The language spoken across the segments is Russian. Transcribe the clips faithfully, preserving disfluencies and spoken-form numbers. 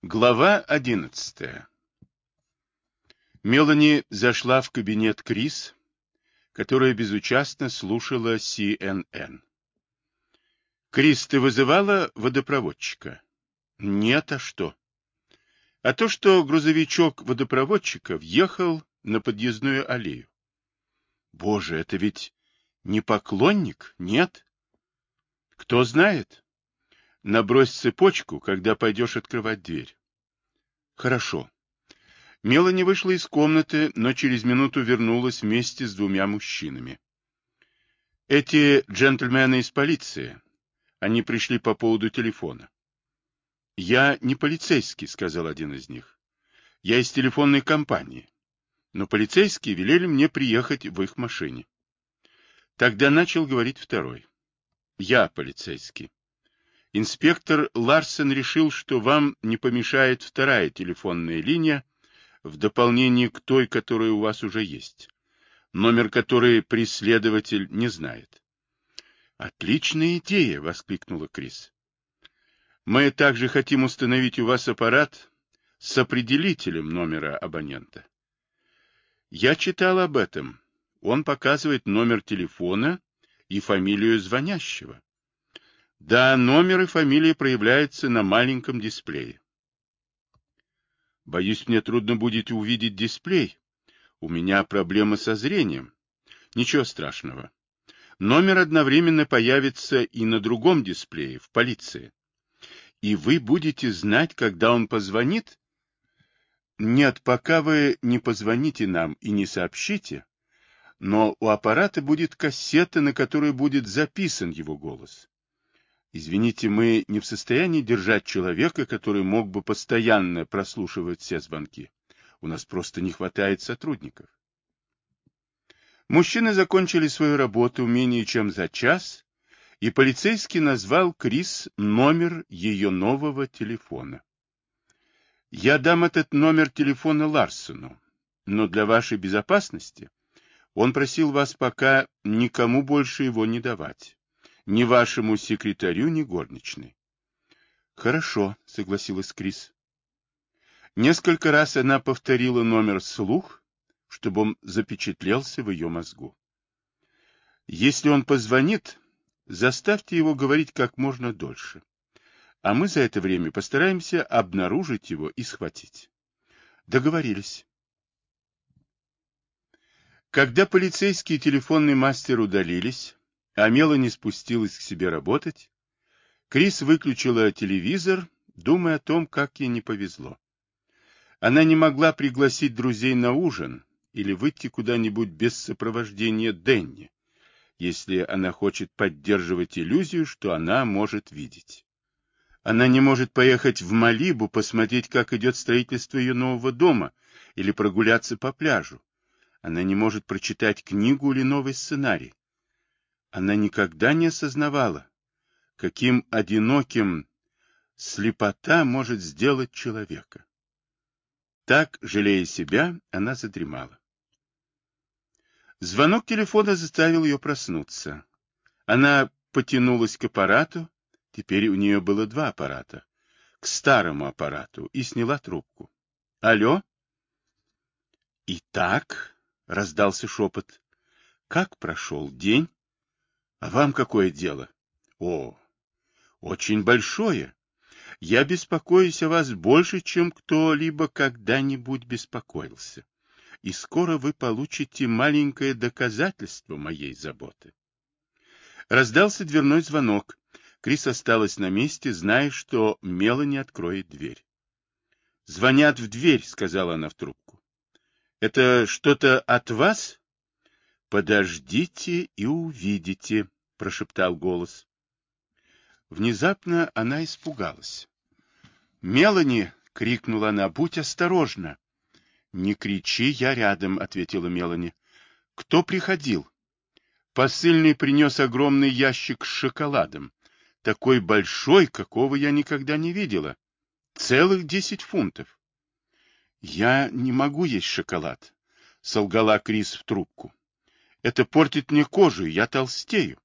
Глава одиннадцатая. Мелани зашла в кабинет Крис, которая безучастно слушала Си Эн Эн. «Крис, ты вызывала водопроводчика?» «Нет, а что?» «А то, что грузовичок водопроводчика въехал на подъездную аллею». «Боже, это ведь не поклонник, нет?» «Кто знает? Набрось цепочку, когда пойдешь открывать дверь». «Хорошо». Мелани вышла из комнаты, но через минуту вернулась вместе с двумя мужчинами. Эти джентльмены из полиции. Они пришли по поводу телефона. «Я не полицейский», — сказал один из них. «Я из телефонной компании. Но полицейские велели мне приехать в их машине». Тогда начал говорить второй. «Я полицейский. Инспектор Ларсен решил, что вам не помешает вторая телефонная линия в дополнение к той, которая у вас уже есть, номер которой преследователь не знает». «Отличная идея!» — воскликнула Крис. «Мы также хотим установить у вас аппарат с определителем номера абонента». «Я читал об этом. Он показывает номер телефона и фамилию звонящего». «Да, номер и фамилия проявляются на маленьком дисплее». «Боюсь, мне трудно будет увидеть дисплей. У меня проблемы со зрением». «Ничего страшного. Номер одновременно появится и на другом дисплее, в полиции. И вы будете знать, когда он позвонит?» «Нет, пока вы не позвоните нам и не сообщите, но у аппарата будет кассета, на которой будет записан его голос. Извините, мы не в состоянии держать человека, который мог бы постоянно прослушивать все звонки. У нас просто не хватает сотрудников». Мужчины закончили свою работу менее чем за час, и полицейский назвал Крис номер ее нового телефона. «Я дам этот номер телефона Ларсену, но для вашей безопасности он просил вас пока никому больше его не давать, ни вашему секретарю, ни горничной». «Хорошо», — согласилась Крис. Несколько раз она повторила номер вслух, чтобы он запечатлелся в ее мозгу. «Если он позвонит, заставьте его говорить как можно дольше, а мы за это время постараемся обнаружить его и схватить». Договорились. Когда полицейский и телефонный мастер удалились, а Мелани спустилась к себе работать, Крис выключила телевизор, думая о том, как ей не повезло. Она не могла пригласить друзей на ужин или выйти куда-нибудь без сопровождения Дэнни, если она хочет поддерживать иллюзию, что она может видеть. Она не может поехать в Малибу посмотреть, как идет строительство ее нового дома, или прогуляться по пляжу. Она не может прочитать книгу или новый сценарий. Она никогда не осознавала, каким одиноким слепота может сделать человека. Так, жалея себя, она задремала. Звонок телефона заставил ее проснуться. Она потянулась к аппарату, теперь у нее было два аппарата, к старому аппарату, и сняла трубку. «Алло?» «Итак», — раздался шепот, — «как прошел день? А вам какое дело?» «О, очень большое. Я беспокоюсь о вас больше, чем кто-либо когда-нибудь беспокоился. И скоро вы получите маленькое доказательство моей заботы». Раздался дверной звонок. Крис осталась на месте, зная, что Мелани откроет дверь. «Звонят в дверь», — сказала она в трубку. «Это что-то от вас?» «Подождите и увидите», — прошептал голос. Внезапно она испугалась. «Мелани!» — крикнула она. «Будь осторожна!» «Не кричи, я рядом», — ответила Мелани. «Кто приходил?» «Посыльный принес огромный ящик с шоколадом. Такой большой, какого я никогда не видела. Целых десять фунтов». «Я не могу есть шоколад», — солгала Крис в трубку. «Это портит мне кожу, и я толстею».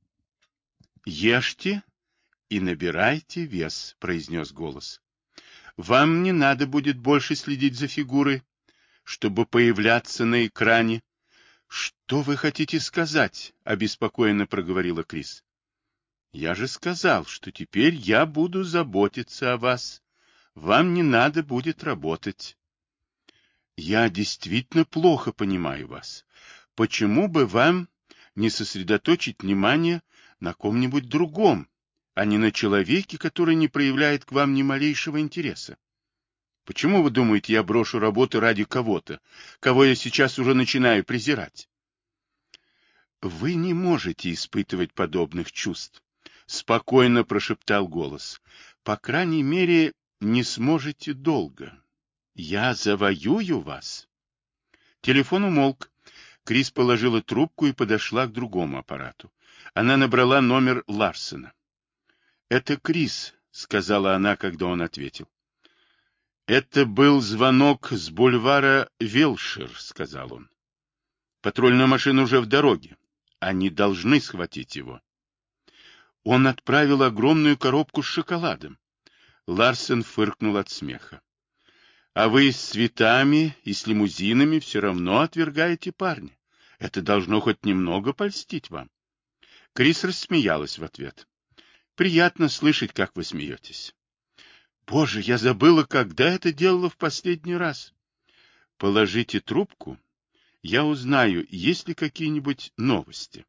«Ешьте и набирайте вес», — произнес голос. Вам не надо будет больше следить за фигурой, чтобы появляться на экране. Что вы хотите сказать? Обеспокоенно проговорила Крис. Я же сказал, что теперь я буду заботиться о вас. Вам не надо будет работать. Я действительно плохо понимаю вас. Почему бы вам не сосредоточить внимание на ком-нибудь другом, а не на человеке, который не проявляет к вам ни малейшего интереса? Почему вы думаете, я брошу работу ради кого-то, кого я сейчас уже начинаю презирать? Вы не можете испытывать подобных чувств, спокойно прошептал голос. По крайней мере, не сможете долго. Я завоюю вас. Телефон умолк. Крис положила трубку и подошла к другому аппарату. Она набрала номер Ларсена. «Это Крис», — сказала она, когда он ответил. «Это был звонок с бульвара Вилшир», — сказал он. «Патрульная машина уже в дороге. Они должны схватить его». Он отправил огромную коробку с шоколадом. Ларсен фыркнул от смеха. «А вы с цветами и с лимузинами все равно отвергаете парня. Это должно хоть немного польстить вам». Крис рассмеялась в ответ. «Приятно слышать, как вы смеетесь». «Боже, я забыла, когда это делала в последний раз». «Положите трубку, я узнаю, есть ли какие-нибудь новости».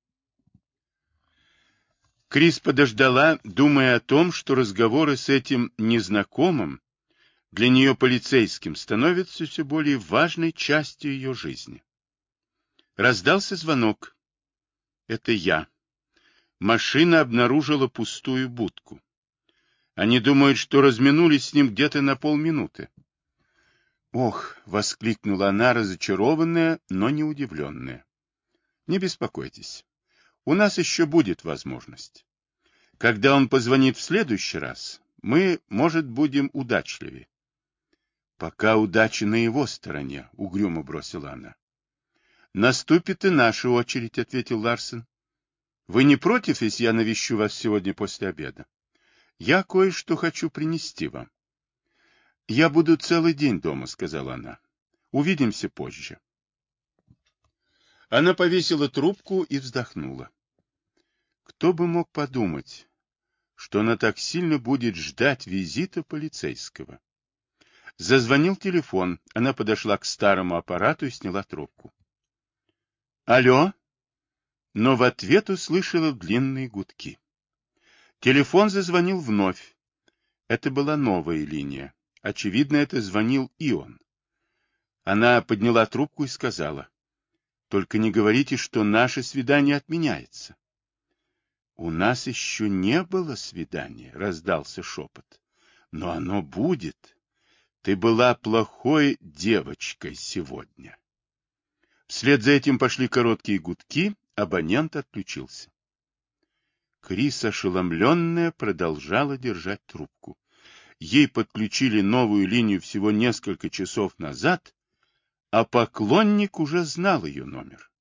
Крис подождала, думая о том, что разговоры с этим незнакомым, для нее полицейским, становятся все более важной частью ее жизни. Раздался звонок. «Это я». Машина обнаружила пустую будку. Они думают, что разминулись с ним где-то на полминуты. «Ох!» — воскликнула она, разочарованная, но не удивленная. «Не беспокойтесь. У нас еще будет возможность. Когда он позвонит в следующий раз, мы, может, будем удачливее». «Пока удача на его стороне», — угрюмо бросила она. «Наступит и наша очередь», — ответил Ларсен. «Вы не против, если я навещу вас сегодня после обеда? Я кое-что хочу принести вам». «Я буду целый день дома», — сказала она. «Увидимся позже». Она повесила трубку и вздохнула. Кто бы мог подумать, что она так сильно будет ждать визита полицейского. Зазвонил телефон. Она подошла к старому аппарату и сняла трубку. «Алло?» Но в ответ услышала длинные гудки. Телефон зазвонил вновь. Это была новая линия. Очевидно, это звонил и он. Она подняла трубку и сказала: «Только не говорите, что наше свидание отменяется». «У нас еще не было свидания», — раздался шепот. «Но оно будет. Ты была плохой девочкой сегодня». Вслед за этим пошли короткие гудки, абонент отключился. Крис, ошеломленная, продолжала держать трубку. Ей подключили новую линию всего несколько часов назад, а поклонник уже знал ее номер.